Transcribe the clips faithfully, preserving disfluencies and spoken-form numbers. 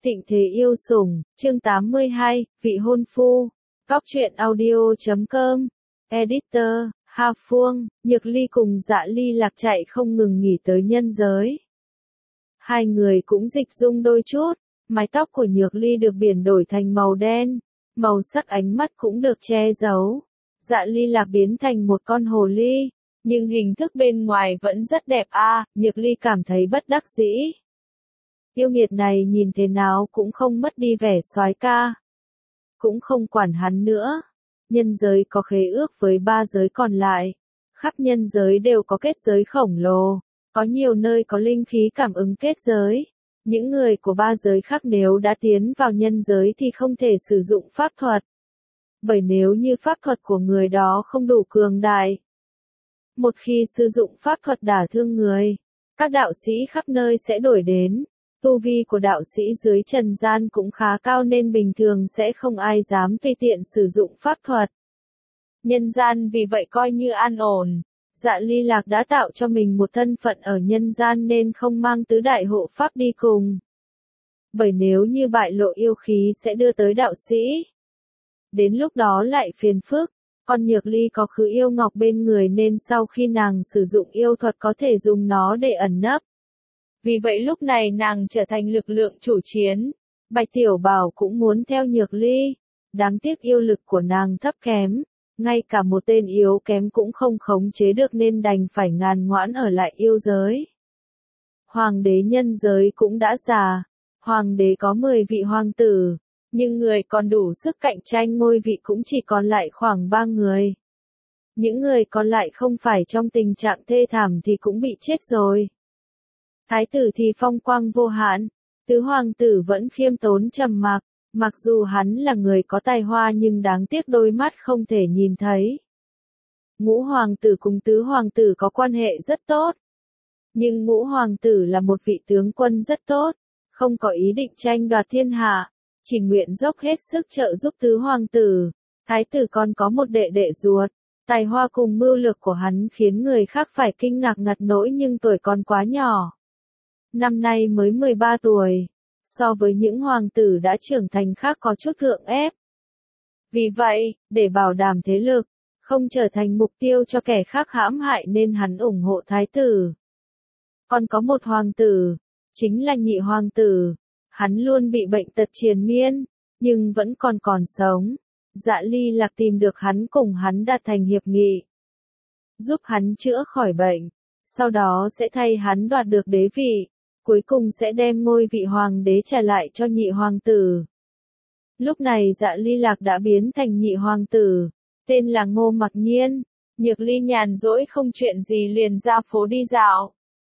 Tịnh thế yêu sủng, chương tám mươi hai, vị hôn phu. Góc truyện audio chấm com. Editor, Hà Phương, Nhược Ly cùng Dạ Ly Lạc chạy không ngừng nghỉ tới nhân giới. Hai người cũng dịch dung đôi chút, mái tóc của Nhược Ly được biển đổi thành màu đen, màu sắc ánh mắt cũng được che giấu. Dạ Ly Lạc biến thành một con hồ ly, nhưng hình thức bên ngoài vẫn rất đẹp a. À, Nhược Ly cảm thấy bất đắc dĩ. Yêu nghiệt này nhìn thế nào cũng không mất đi vẻ soái ca. Cũng không quản hắn nữa. Nhân giới có khế ước với ba giới còn lại. Khắp nhân giới đều có kết giới khổng lồ. Có nhiều nơi có linh khí cảm ứng kết giới. Những người của ba giới khác nếu đã tiến vào nhân giới thì không thể sử dụng pháp thuật. Bởi nếu như pháp thuật của người đó không đủ cường đại. Một khi sử dụng pháp thuật đả thương người, các đạo sĩ khắp nơi sẽ đuổi đến. Tu vi của đạo sĩ dưới trần gian cũng khá cao nên bình thường sẽ không ai dám tùy tiện sử dụng pháp thuật. Nhân gian vì vậy coi như an ổn. Dạ Ly Lạc đã tạo cho mình một thân phận ở nhân gian nên không mang tứ đại hộ pháp đi cùng. Bởi nếu như bại lộ yêu khí sẽ đưa tới đạo sĩ. Đến lúc đó lại phiền phức. Con Nhược Ly có khứ yêu ngọc bên người nên sau khi nàng sử dụng yêu thuật có thể dùng nó để ẩn nấp. Vì vậy lúc này nàng trở thành lực lượng chủ chiến. Bạch Tiểu Bảo cũng muốn theo Nhược Ly. Đáng tiếc yêu lực của nàng thấp kém. Ngay cả một tên yếu kém cũng không khống chế được nên đành phải ngàn ngoãn ở lại yêu giới. Hoàng đế nhân giới cũng đã già. Hoàng đế có mười vị hoàng tử. Nhưng người còn đủ sức cạnh tranh ngôi vị cũng chỉ còn lại khoảng ba người. Những người còn lại không phải trong tình trạng thê thảm thì cũng bị chết rồi. Thái tử thì phong quang vô hạn, tứ hoàng tử vẫn khiêm tốn trầm mặc, mặc dù hắn là người có tài hoa nhưng đáng tiếc đôi mắt không thể nhìn thấy. Ngũ hoàng tử cùng tứ hoàng tử có quan hệ rất tốt. Nhưng ngũ hoàng tử là một vị tướng quân rất tốt, không có ý định tranh đoạt thiên hạ, chỉ nguyện dốc hết sức trợ giúp tứ hoàng tử. Thái tử còn có một đệ đệ ruột. Tài hoa cùng mưu lược của hắn khiến người khác phải kinh ngạc ngặt nỗi nhưng tuổi còn quá nhỏ. Năm nay mới mười ba tuổi, so với những hoàng tử đã trưởng thành khác có chút thượng ép. Vì vậy, để bảo đảm thế lực, không trở thành mục tiêu cho kẻ khác hãm hại nên hắn ủng hộ thái tử. Còn có một hoàng tử, chính là nhị hoàng tử, hắn luôn bị bệnh tật triền miên, nhưng vẫn còn còn sống. Dạ Ly Lạc tìm được hắn cùng hắn đạt thành hiệp nghị. Giúp hắn chữa khỏi bệnh, sau đó sẽ thay hắn đoạt được đế vị. Cuối cùng sẽ đem ngôi vị hoàng đế trả lại cho nhị hoàng tử. Lúc này Dạ Ly Lạc đã biến thành nhị hoàng tử, tên là Ngô Mặc Nhiên. Nhược Ly nhàn rỗi không chuyện gì liền ra phố đi dạo.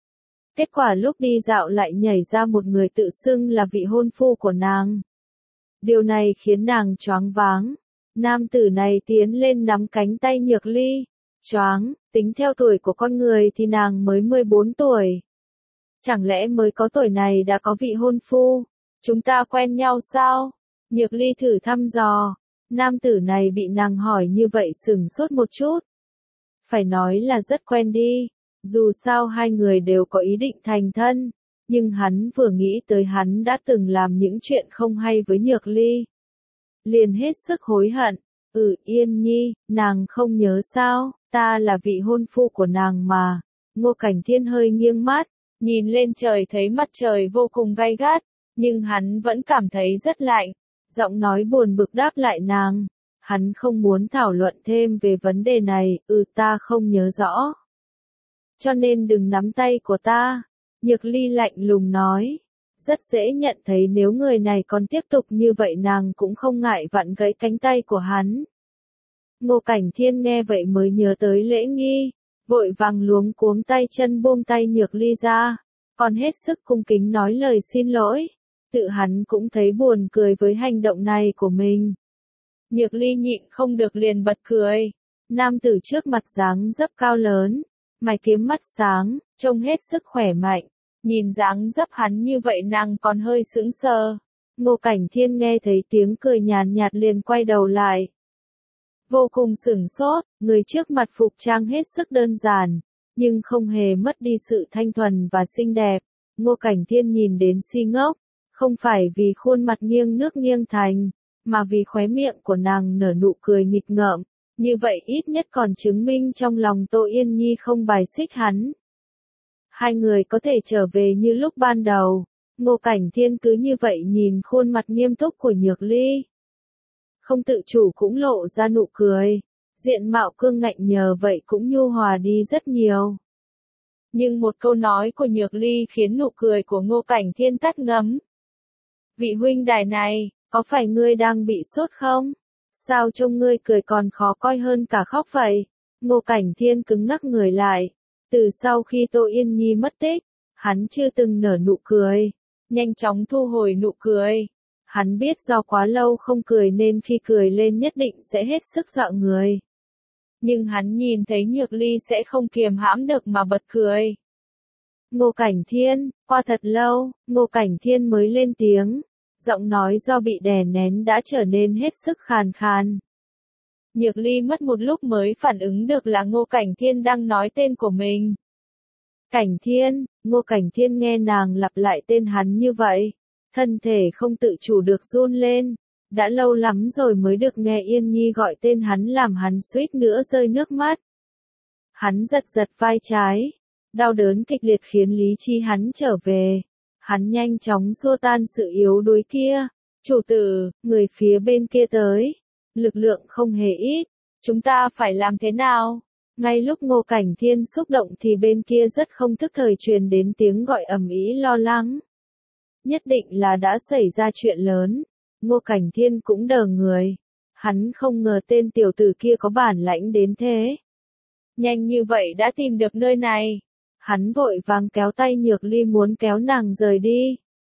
Kết quả lúc đi dạo lại nhảy ra một người tự xưng là vị hôn phu của nàng. Điều này khiến nàng choáng váng. Nam tử này tiến lên nắm cánh tay Nhược Ly. Choáng, tính theo tuổi của con người thì nàng mới mười bốn tuổi. Chẳng lẽ mới có tuổi này đã có vị hôn phu? Chúng ta quen nhau sao? Nhược Ly thử thăm dò. Nam tử này bị nàng hỏi như vậy sửng sốt một chút. Phải nói là rất quen đi. Dù sao hai người đều có ý định thành thân. Nhưng hắn vừa nghĩ tới hắn đã từng làm những chuyện không hay với Nhược Ly. Liền hết sức hối hận. Ừ Yên Nhi, nàng không nhớ sao? Ta là vị hôn phu của nàng mà. Ngô Cảnh Thiên hơi nghiêng mắt. Nhìn lên trời thấy mặt trời vô cùng gay gắt, nhưng hắn vẫn cảm thấy rất lạnh. Giọng nói buồn bực đáp lại nàng. Hắn không muốn thảo luận thêm về vấn đề này, ừ ta không nhớ rõ. Cho nên đừng nắm tay của ta. Nhược Ly lạnh lùng nói. Rất dễ nhận thấy nếu người này còn tiếp tục như vậy nàng cũng không ngại vặn gãy cánh tay của hắn. Ngô Cảnh Thiên nghe vậy mới nhớ tới lễ nghi. Vội vàng luống cuống tay chân buông tay Nhược Ly ra, còn hết sức cung kính nói lời xin lỗi. Tự hắn cũng thấy buồn cười với hành động này của mình. Nhược Ly nhịn không được liền bật cười. Nam tử trước mặt dáng dấp cao lớn, mày kiếm mắt sáng, trông hết sức khỏe mạnh. Nhìn dáng dấp hắn như vậy nàng còn hơi sững sờ. Ngô Cảnh Thiên nghe thấy tiếng cười nhàn nhạt liền quay đầu lại. Vô cùng sửng sốt, người trước mặt phục trang hết sức đơn giản, nhưng không hề mất đi sự thanh thuần và xinh đẹp. Ngô Cảnh Thiên nhìn đến si ngốc, Không phải vì khuôn mặt nghiêng nước nghiêng thành, mà vì khóe miệng của nàng nở nụ cười nghịch ngợm, như vậy ít nhất còn chứng minh trong lòng Tô Yên Nhi không bài xích hắn. Hai người có thể trở về như lúc ban đầu. Ngô Cảnh Thiên cứ như vậy nhìn khuôn mặt nghiêm túc của Nhược Ly. Không tự chủ cũng lộ ra nụ cười. Diện mạo cương ngạnh nhờ vậy cũng nhu hòa đi rất nhiều. Nhưng một câu nói của Nhược Ly khiến nụ cười của Ngô Cảnh Thiên tắt ngấm. Vị huynh đài này, có phải ngươi đang bị sốt không? Sao trông ngươi cười còn khó coi hơn cả khóc vậy? Ngô Cảnh Thiên cứng ngắc người lại. Từ sau khi Tô Yên Nhi mất tích, hắn chưa từng nở nụ cười. Nhanh chóng thu hồi nụ cười. Hắn biết do quá lâu không cười nên khi cười lên nhất định sẽ hết sức dọa người. Nhưng hắn nhìn thấy Nhược Ly sẽ không kiềm hãm được mà bật cười. Ngô Cảnh Thiên, qua thật lâu, Ngô Cảnh Thiên mới lên tiếng. Giọng nói do bị đè nén đã trở nên hết sức khàn khàn. Nhược Ly mất một lúc mới phản ứng được là Ngô Cảnh Thiên đang nói tên của mình. Cảnh Thiên, Ngô Cảnh Thiên nghe nàng lặp lại tên hắn như vậy. Thân thể không tự chủ được run lên. Đã lâu lắm rồi mới được nghe Yên Nhi gọi tên hắn làm hắn suýt nữa rơi nước mắt. Hắn giật giật vai trái. Đau đớn kịch liệt khiến lý trí hắn trở về. Hắn nhanh chóng xua tan sự yếu đuối kia. Chủ tử, người phía bên kia tới. Lực lượng không hề ít. Chúng ta phải làm thế nào? Ngay lúc Ngô Cảnh Thiên xúc động thì bên kia rất không thức thời truyền đến tiếng gọi ầm ĩ lo lắng. Nhất định là đã xảy ra chuyện lớn. Ngô Cảnh Thiên cũng đờ người. Hắn không ngờ tên tiểu tử kia có bản lãnh đến thế. Nhanh như vậy đã tìm được nơi này. Hắn vội vàng kéo tay Nhược Ly muốn kéo nàng rời đi.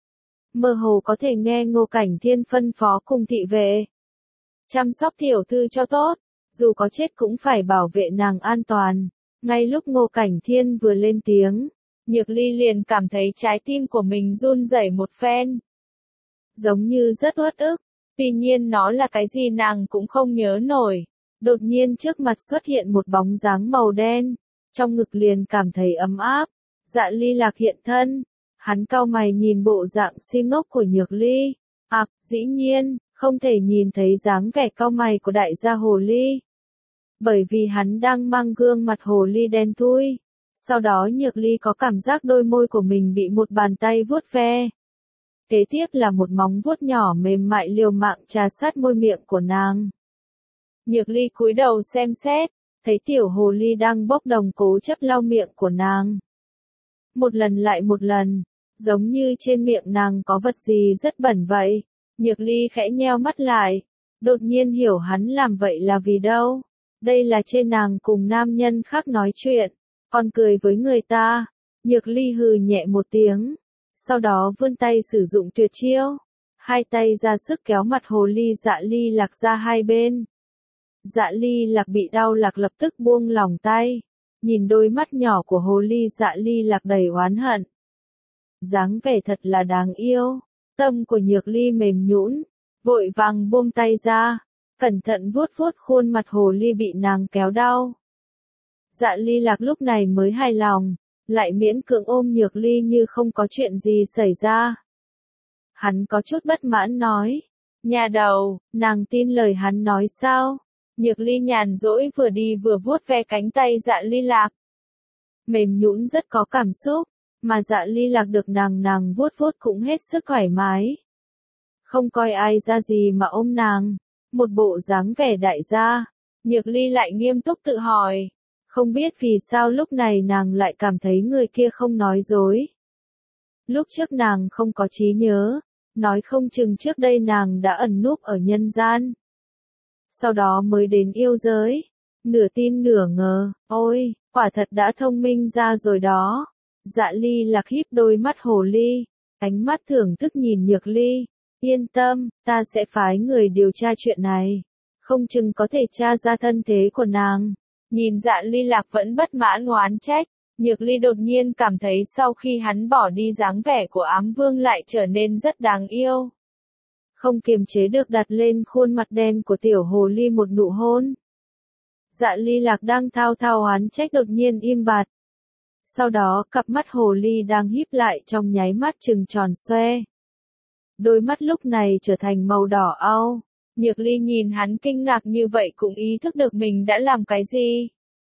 Mơ hồ có thể nghe Ngô Cảnh Thiên phân phó cùng thị vệ. Chăm sóc tiểu thư cho tốt, dù có chết cũng phải bảo vệ nàng an toàn. Ngay lúc Ngô Cảnh Thiên vừa lên tiếng, Nhược Ly liền cảm thấy trái tim của mình run rẩy một phen. Giống như rất uất ức, tuy nhiên nó là cái gì nàng cũng không nhớ nổi. Đột nhiên trước mặt xuất hiện một bóng dáng màu đen, trong ngực liền cảm thấy ấm áp. Dạ Ly Lạc hiện thân, hắn cau mày nhìn bộ dạng si ngốc của Nhược Ly. À, dĩ nhiên, không thể nhìn thấy dáng vẻ cau mày của đại gia hồ ly. Bởi vì hắn đang mang gương mặt hồ ly đen thui. Sau đó Nhược Ly có cảm giác đôi môi của mình bị một bàn tay vuốt ve. Kế tiếp là một móng vuốt nhỏ mềm mại liều mạng trà sát môi miệng của nàng. Nhược Ly cúi đầu xem xét, thấy tiểu hồ ly đang bốc đồng cố chấp lau miệng của nàng. Một lần lại một lần, giống như trên miệng nàng có vật gì rất bẩn vậy. Nhược Ly khẽ nheo mắt lại, đột nhiên hiểu hắn làm vậy là vì đâu. Đây là trên nàng cùng nam nhân khác nói chuyện, còn cười với người ta. Nhược Ly hừ nhẹ một tiếng, sau đó vươn tay sử dụng tuyệt chiêu. Hai tay ra sức kéo mặt hồ ly Dạ Ly Lạc ra hai bên. Dạ Ly Lạc bị đau lạc lập tức buông lỏng tay, nhìn đôi mắt nhỏ của hồ ly Dạ Ly Lạc đầy oán hận. Dáng vẻ thật là đáng yêu. Tâm của Nhược Ly mềm nhũn, vội vàng buông tay ra, cẩn thận vuốt vuốt khuôn mặt hồ ly bị nàng kéo đau. Dạ Ly Lạc lúc này mới hài lòng, lại miễn cưỡng ôm Nhược Ly như không có chuyện gì xảy ra. Hắn có chút bất mãn nói, nhà đầu, nàng tin lời hắn nói sao? Nhược Ly nhàn rỗi vừa đi vừa vuốt ve cánh tay Dạ Ly Lạc. Mềm nhũn rất có cảm xúc, mà Dạ Ly Lạc được nàng nàng vuốt vuốt cũng hết sức thoải mái. Không coi ai ra gì mà ôm nàng, một bộ dáng vẻ đại gia. Nhược Ly lại nghiêm túc tự hỏi, không biết vì sao lúc này nàng lại cảm thấy người kia không nói dối. Lúc trước nàng không có trí nhớ, nói không chừng trước đây nàng đã ẩn núp ở nhân gian. Sau đó mới đến yêu giới, nửa tin nửa ngờ, ôi, quả thật đã thông minh ra rồi đó. Dạ Ly Lạc híp đôi mắt hồ ly, ánh mắt thưởng thức nhìn Nhược Ly. Yên tâm, ta sẽ phái người điều tra chuyện này, không chừng có thể tra ra thân thế của nàng. Nhìn Dạ Ly Lạc vẫn bất mãn oán trách, Nhược Ly đột nhiên cảm thấy sau khi hắn bỏ đi dáng vẻ của Ám Vương lại trở nên rất đáng yêu. Không kiềm chế được đặt lên khuôn mặt đen của tiểu hồ ly một nụ hôn. Dạ Ly Lạc đang thao thao oán trách đột nhiên im bặt. Sau đó cặp mắt hồ ly đang híp lại trong nháy mắt trừng tròn xoe. đôi mắt lúc này trở thành màu đỏ au. Nhược ly nhìn hắn kinh ngạc như vậy cũng ý thức được mình đã làm cái gì.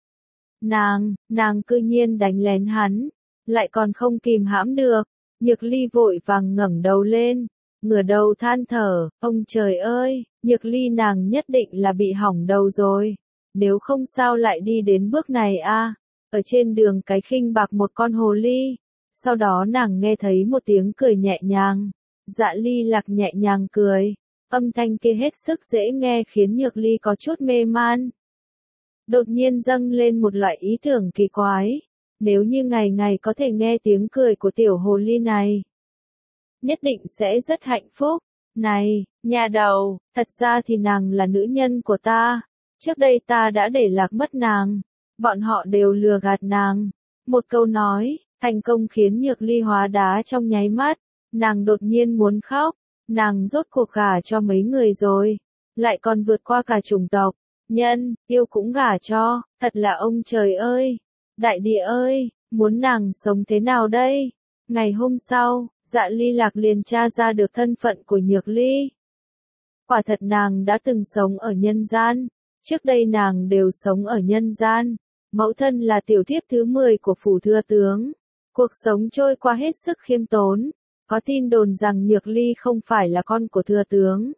Nàng, nàng cư nhiên đánh lén hắn, lại còn không kìm hãm được. Nhược ly vội vàng ngẩng đầu lên, ngửa đầu than thở, ông trời ơi, nhược ly nàng nhất định là bị hỏng đầu rồi. Nếu không sao lại đi đến bước này a? Ở trên đường cái khinh bạc một con hồ ly. Sau đó nàng nghe thấy một tiếng cười nhẹ nhàng. Dạ ly lạc nhẹ nhàng cười. Âm thanh kia hết sức dễ nghe khiến nhược ly có chút mê man. Đột nhiên dâng lên một loại ý tưởng kỳ quái. Nếu như ngày ngày có thể nghe tiếng cười của tiểu hồ ly này, nhất định sẽ rất hạnh phúc. Này, nhà đầu, thật ra thì nàng là nữ nhân của ta. Trước đây ta đã để lạc mất nàng. Bọn họ đều lừa gạt nàng. Một câu nói, thành công khiến nhược ly hóa đá trong nháy mắt. Nàng đột nhiên muốn khóc. Nàng rốt cuộc gả cho mấy người rồi. Lại còn vượt qua cả chủng tộc. Nhân, yêu cũng gả cho. Thật là ông trời ơi. Đại địa ơi, muốn nàng sống thế nào đây? Ngày hôm sau, Dạ Ly Lạc liền tra ra được thân phận của Nhược Ly. Quả thật nàng đã từng sống ở nhân gian. Trước đây nàng đều sống ở nhân gian. Mẫu thân là tiểu thiếp thứ mười của phủ thừa tướng. Cuộc sống trôi qua hết sức khiêm tốn. Có tin đồn rằng Nhược Ly không phải là con của thừa tướng.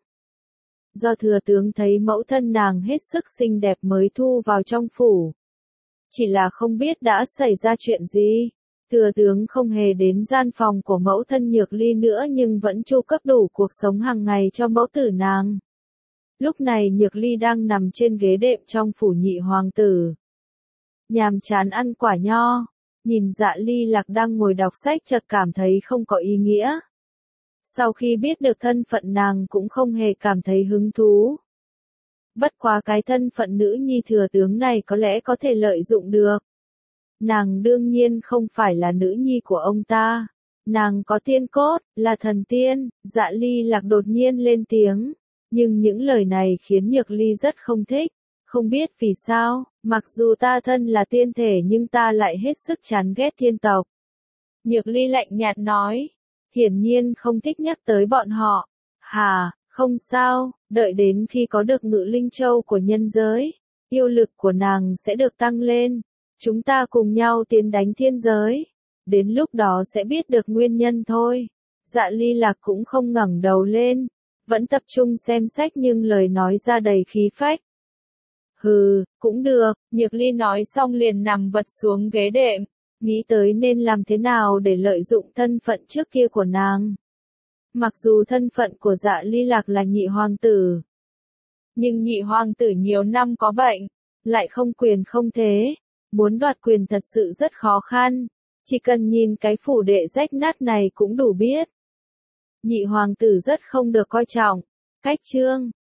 Do thừa tướng thấy mẫu thân nàng hết sức xinh đẹp mới thu vào trong phủ. Chỉ là không biết đã xảy ra chuyện gì. Thừa tướng không hề đến gian phòng của mẫu thân Nhược Ly nữa nhưng vẫn chu cấp đủ cuộc sống hàng ngày cho mẫu tử nàng. Lúc này Nhược Ly đang nằm trên ghế đệm trong phủ nhị hoàng tử. Nhàm chán ăn quả nho. Nhìn Dạ Ly Lạc đang ngồi đọc sách chợt cảm thấy không có ý nghĩa. Sau khi biết được thân phận nàng cũng không hề cảm thấy hứng thú. Bất quá cái thân phận nữ nhi thừa tướng này có lẽ có thể lợi dụng được. Nàng đương nhiên không phải là nữ nhi của ông ta. Nàng có tiên cốt, là thần tiên. Dạ Ly Lạc đột nhiên lên tiếng. Nhưng những lời này khiến Nhược Ly rất không thích. Không biết vì sao, mặc dù ta thân là tiên thể nhưng ta lại hết sức chán ghét thiên tộc. Nhược Ly lạnh nhạt nói. Hiển nhiên không thích nhắc tới bọn họ. Hà, không sao, đợi đến khi có được ngự linh châu của nhân giới, yêu lực của nàng sẽ được tăng lên. Chúng ta cùng nhau tiến đánh thiên giới. Đến lúc đó sẽ biết được nguyên nhân thôi. Dạ Ly Lạc cũng không ngẩng đầu lên. Vẫn tập trung xem sách nhưng lời nói ra đầy khí phách. Hừ, cũng được, Nhược Ly nói xong liền nằm vật xuống ghế đệm. Nghĩ tới nên làm thế nào để lợi dụng thân phận trước kia của nàng. Mặc dù thân phận của Dạ Ly Lạc là nhị hoàng tử. Nhưng nhị hoàng tử nhiều năm có bệnh. Lại không quyền không thế. Muốn đoạt quyền thật sự rất khó khăn. Chỉ cần nhìn cái phủ đệ rách nát này cũng đủ biết. Nhị hoàng tử rất không được coi trọng. Cách chương